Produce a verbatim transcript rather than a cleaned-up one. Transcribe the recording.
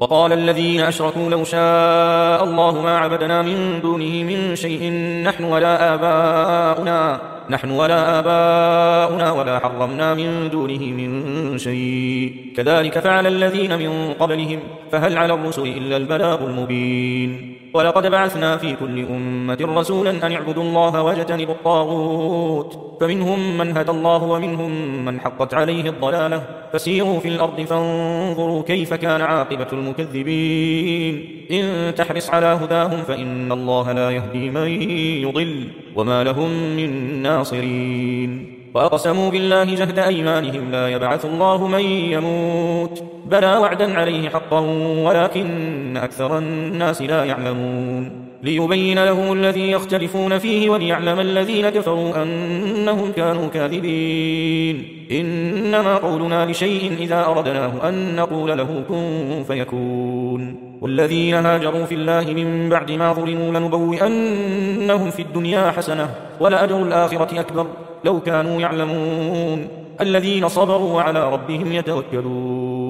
وقال الذين أشركوا لو شاء الله ما عبدنا من دونه من شيء نحن ولا آباؤنا نحن ولا آباؤنا ولا حرمنا من دونه من شيء كذلك فعل الذين من قبلهم فهل على الرسل إلا البلاغ المبين ولقد بعثنا في كل أمة رسولا أن اعبدوا الله واجتنبوا الطاغوت فمنهم من هدى الله ومنهم من حقت عليه الضلالة فسيروا في الأرض فانظروا كيف كان عاقبة المكذبين إن تحرص على هداهم فإن الله لا يهدي من يضل وما لهم من ناصرين وأقسموا بالله جهد أيمانهم لا يبعث الله من يموت بلى وعدا عليه حقا ولكن أكثر الناس لا يعلمون ليبين لهم الذي يختلفون فيه وليعلم الذين كفروا أنهم كانوا كاذبين إنما قولنا لشيء إذا أردناه أن نقول له كن فيكون والذين هاجروا في الله من بعد ما ظلموا لنبوئنهم في الدنيا حسنة ولأجر الآخرة أكبر لو كانوا يعلمون الذين صبروا وعلى ربهم يتوكلون